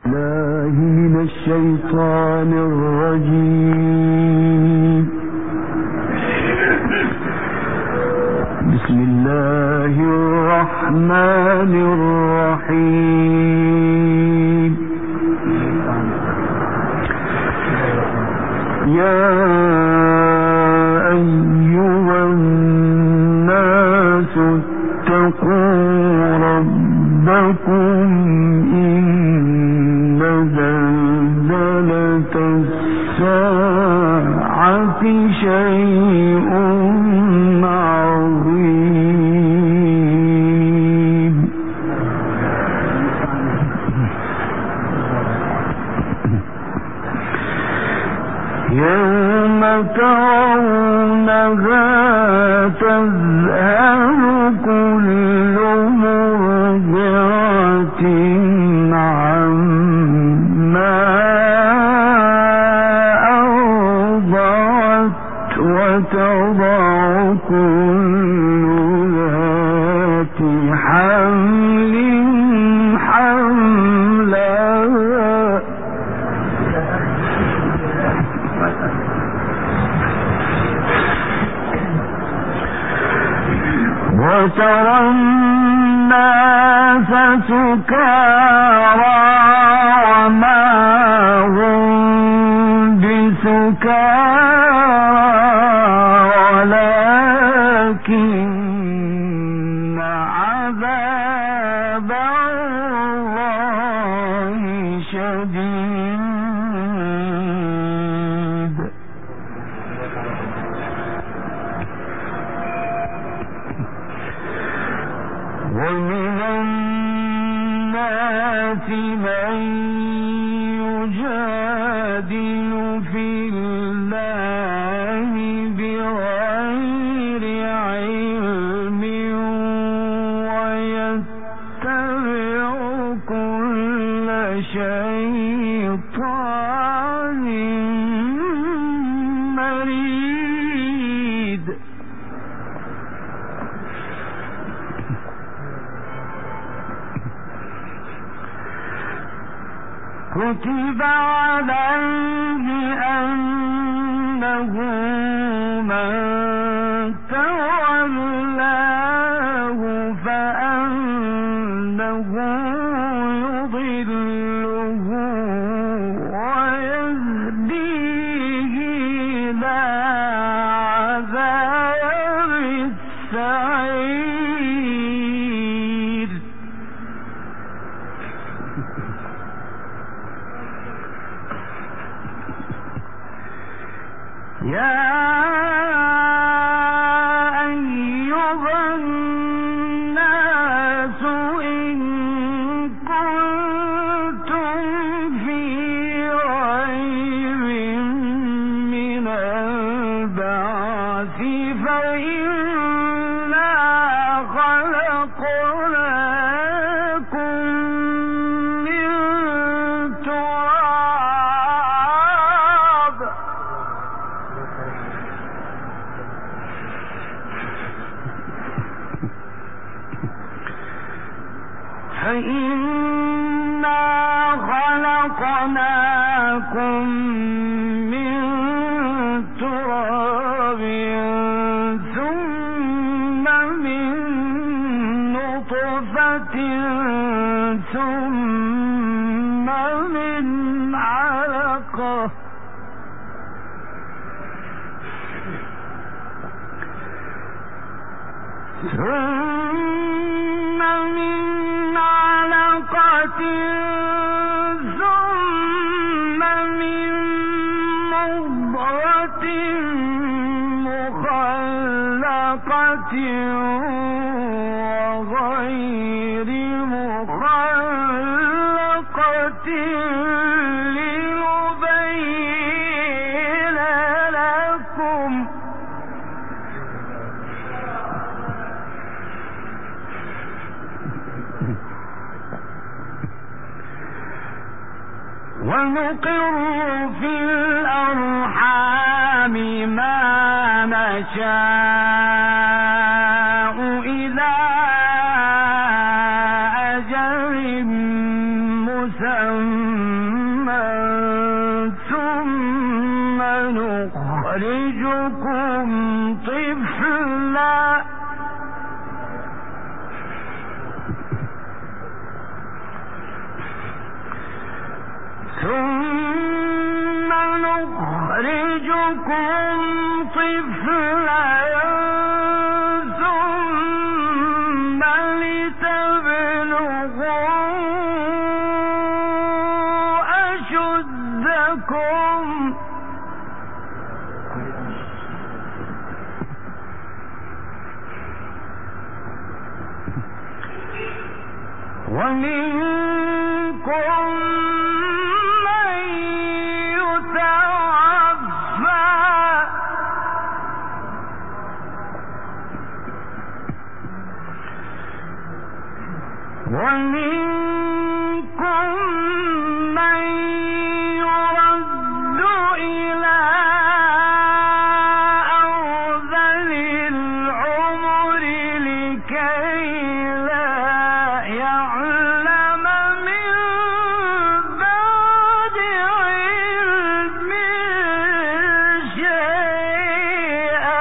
من الشيطان الرجيم. بسم الله الرحمن الرحيم. يا أيها الناس اتقوا ربكم إن زلزلة الساعة شيء عظيم. يوم ترونها تذهل كل مرضعة عما أرضعت وتضع كل ذات حمل حملها وترى الناس سكارى وما هم بسكارى ولكن عذاب الله شديد. ومن الناس من يجادل في الله بغير علم ويتبع كل شيطان مريد. كتب عليه أنه من تولاه فأنه يضله ويهديه إلى عذاب السعير. يا أيها الناس إن كنتم في ريب من البعث فإنا خلقناكم من تراب ثم من نطفة ثم من علقة ثم من علقة ثم من مضغة مخلقة وغير مخلقة لنبين لكم ونقر في الأرحام ما نشاء إلى أجل مسمى ثم نخرجكم طفلا ثم لتبلغوا أشدكم ومنكم من يتوفى ومنكم من يرد إلى أرذل العمر لكي لا يعلم من بعد علم شيئا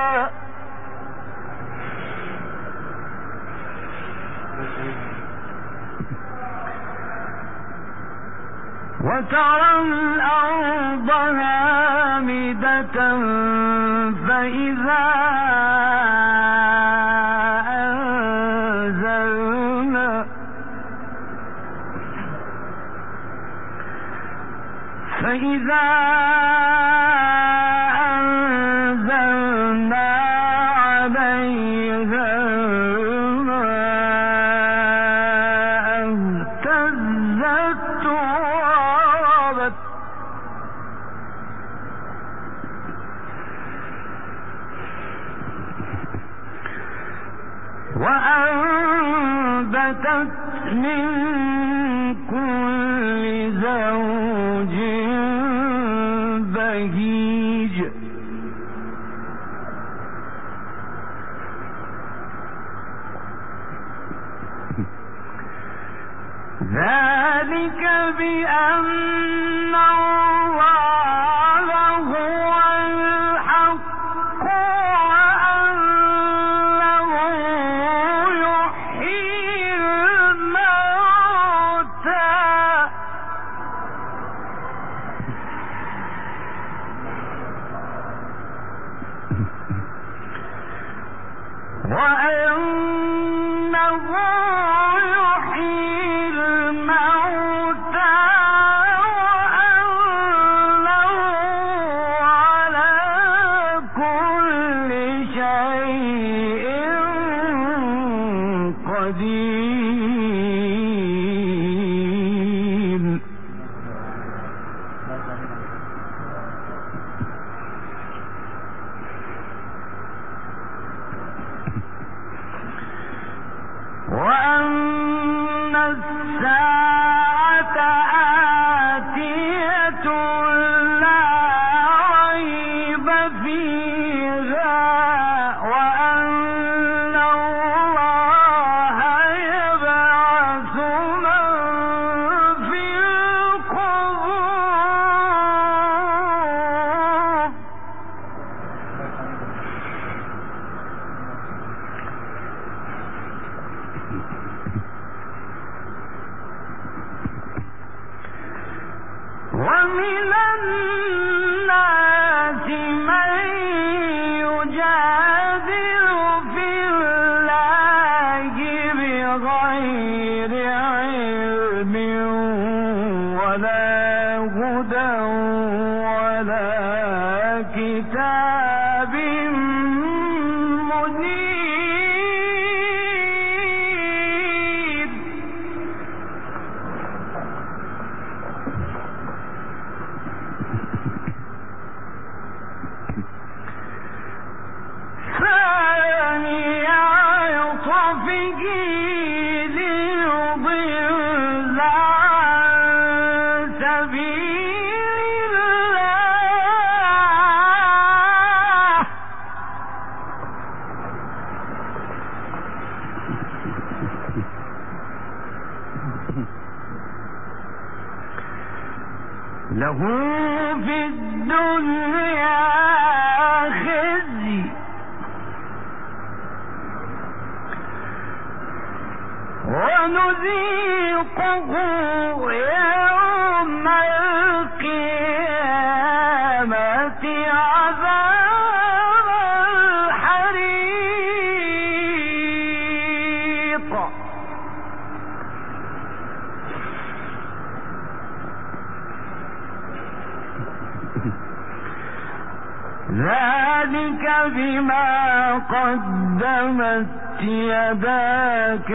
وترى الأرض هامدة فإذا أنزلنا عليها الماء اهتزت وربت وأنبتت من كل زوج بهيج ذلك بأن الله هو الحق وأنه يحيي الموتى وأنه يحيي الموتى وأنه على كل شيء قدير وأن الساعة آتية لا ريب فيها وأن الله يبعث من في القبور ومن الناس من يجادل في الله بغير علم ولا هدى ولا كتاب منير ثاني عطفه ليضل عن له في الدنيا خزي ونذيقه يوم القيامة عذاب الحريق. ذلك بما قدمت يداك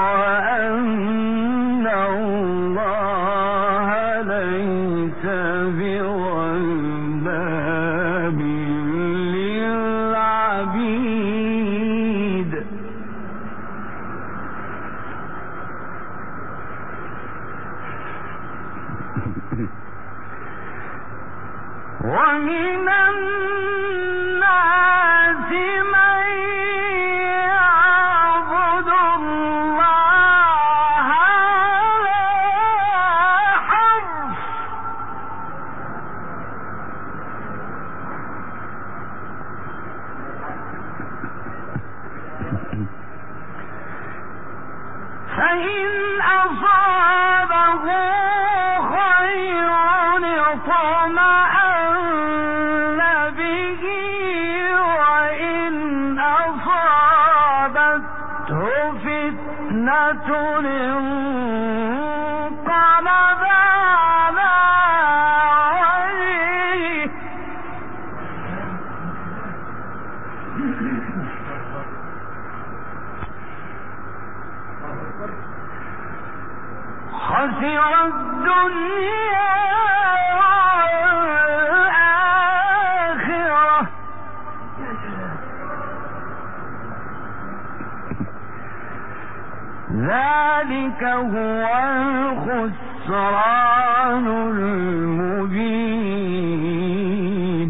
وأن الله ليس بظلام للعبيد. ومن الناس من يعبد الله على حرف فإن أصابه خير اطمأن به وإن أصابته فتنة انقلب على وجهه خسر الدنيا والآخرة ذلك هو الخسران المبين.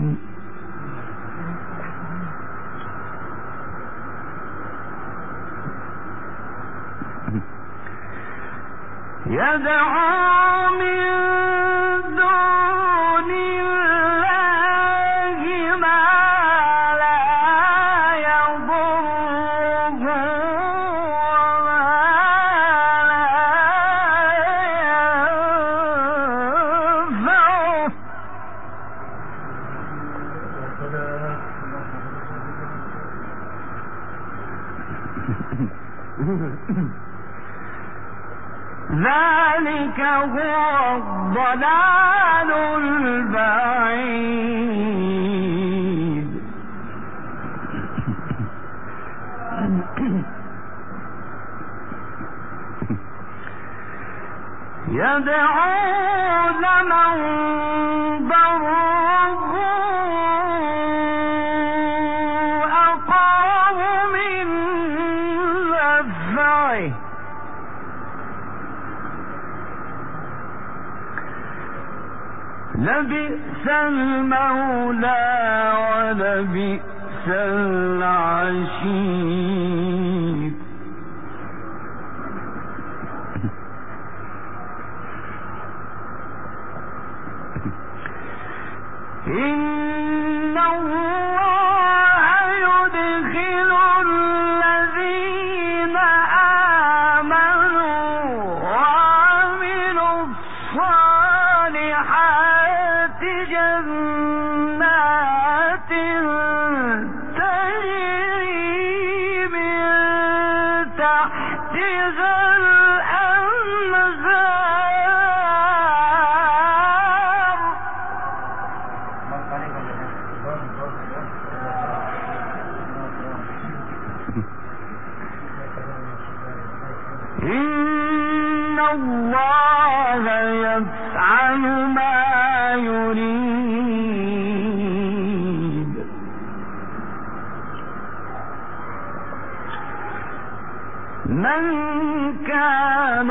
يدعو من دون الله ما لا يضره وما لا ينفعه. ذلك هو الضلال البعيد. يدعو لمن ضره أقرب من نفعه لبئس المولى ولبئس العشير. إن الله يدخل الذين آمنوا وعملوا الصالحات جنات تجري من تحتها الأنهار إن الله يفعل ما يريد. من كان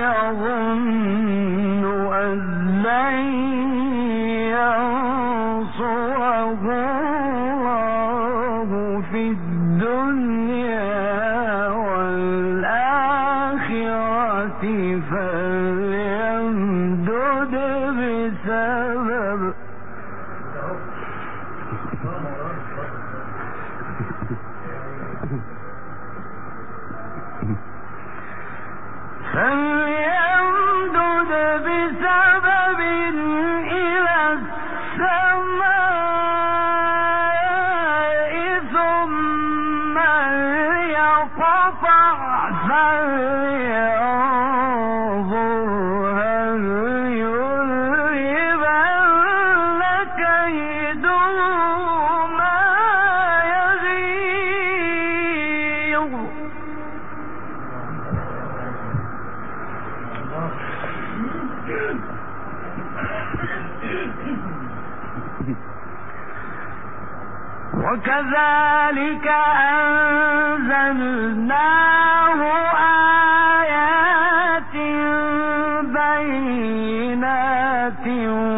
يظن أن لن ينصره الله في الدنيا والآخرة فليمدد بسبب وكذلك أنزلناه آيات بينات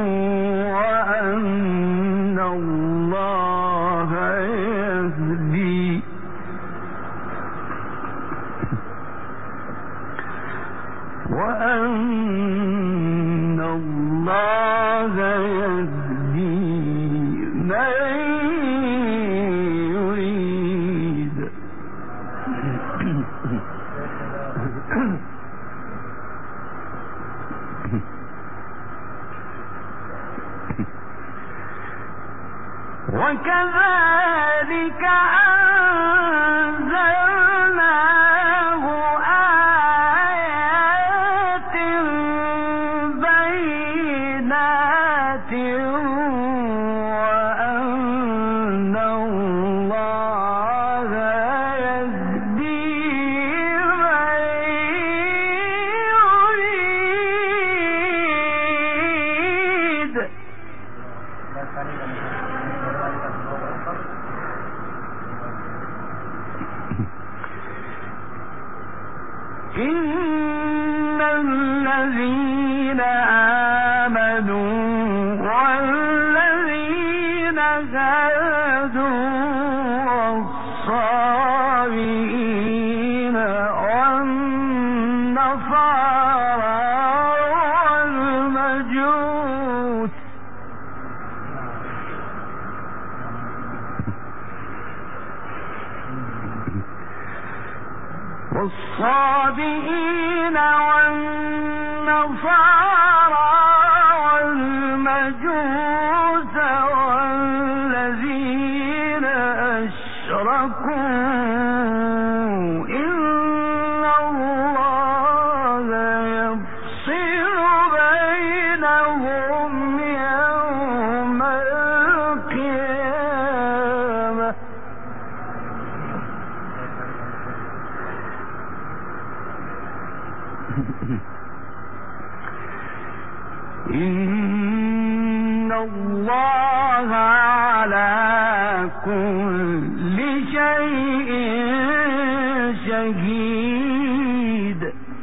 وأن الله يهدي من يريد. وكذلك أنزلناه آيات بينات وأن الله يهدي من يريد. إن الذين آمنوا والذين هادوا والصابئين والنصارى والمجوس والصابئين والنصارى والمجوس والذين أشركوا إن الله يفصل بينهم يوم القيامة. إن الله على كل شيء شهيد.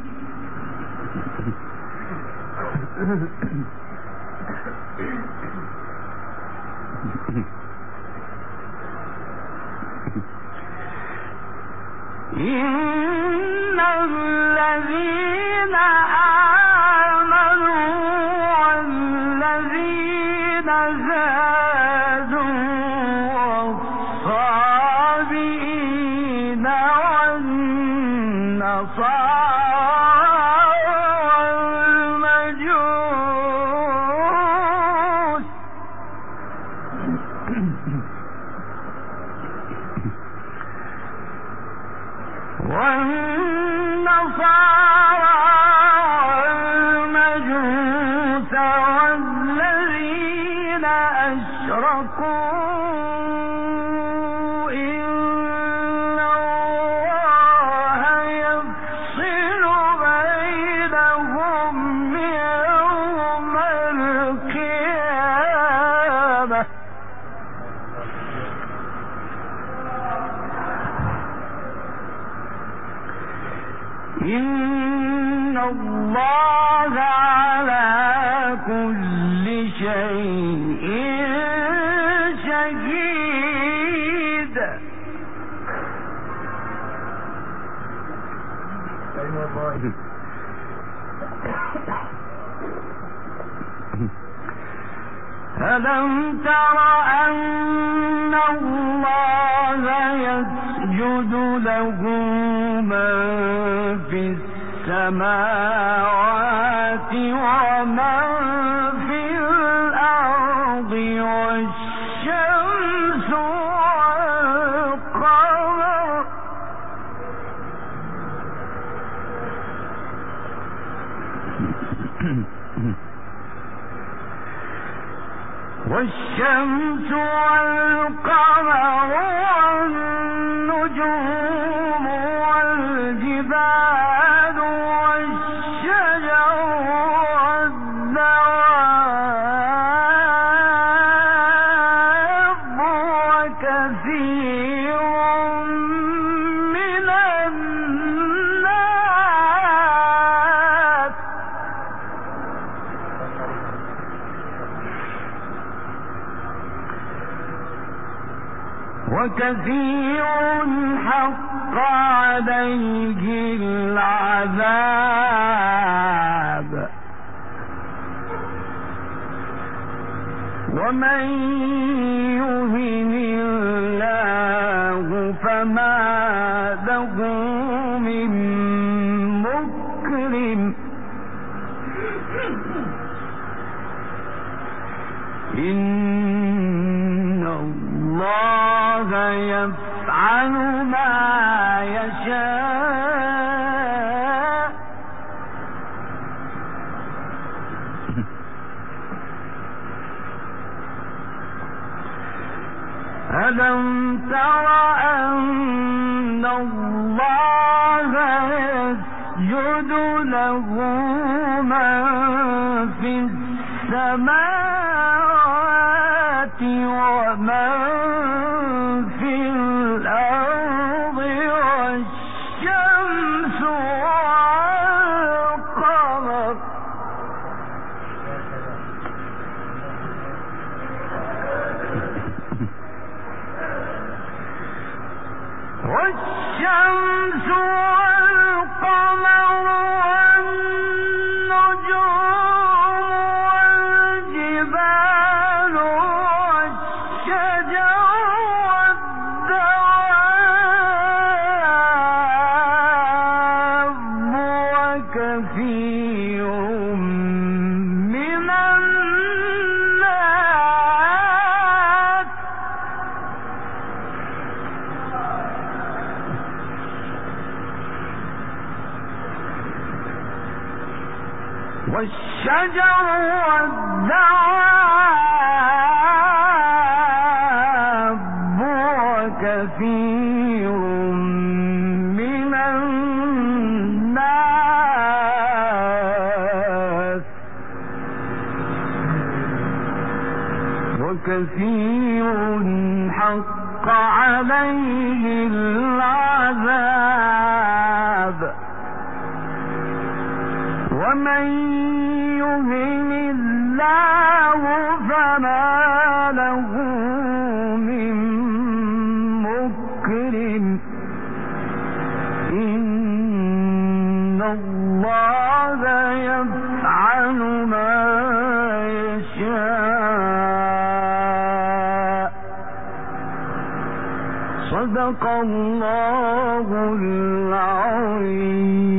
إن الذين آمنوا والذين هادوا والصابئين والنصارى والمجوس والمجوس والذين أشركوا إن الله يفصل بينهم يوم القيامة. إن الله على كل شيء شهيد. ألم تر أن الله يسجد له من في السماوات ومن في الأرض والشمس والقمر والنجوم والجبال والشجر والدواب وكثير حق عليه العذاب ومن يهن الله فما له من مكرم إن الله يفعل ما يشاء ألم تر أن الله يسجد له من في السماوات ومن في الأرض والشمس والقمر والشمس والقمر والنجوم والجبال والشجر والدواب وكثير من الناس والشجر والدواب وكثير من الناس وكثير حق عليه العذاب ومن يهن الله فما له من مكرم إن الله يفعل ما يشاء صدق الله العظيم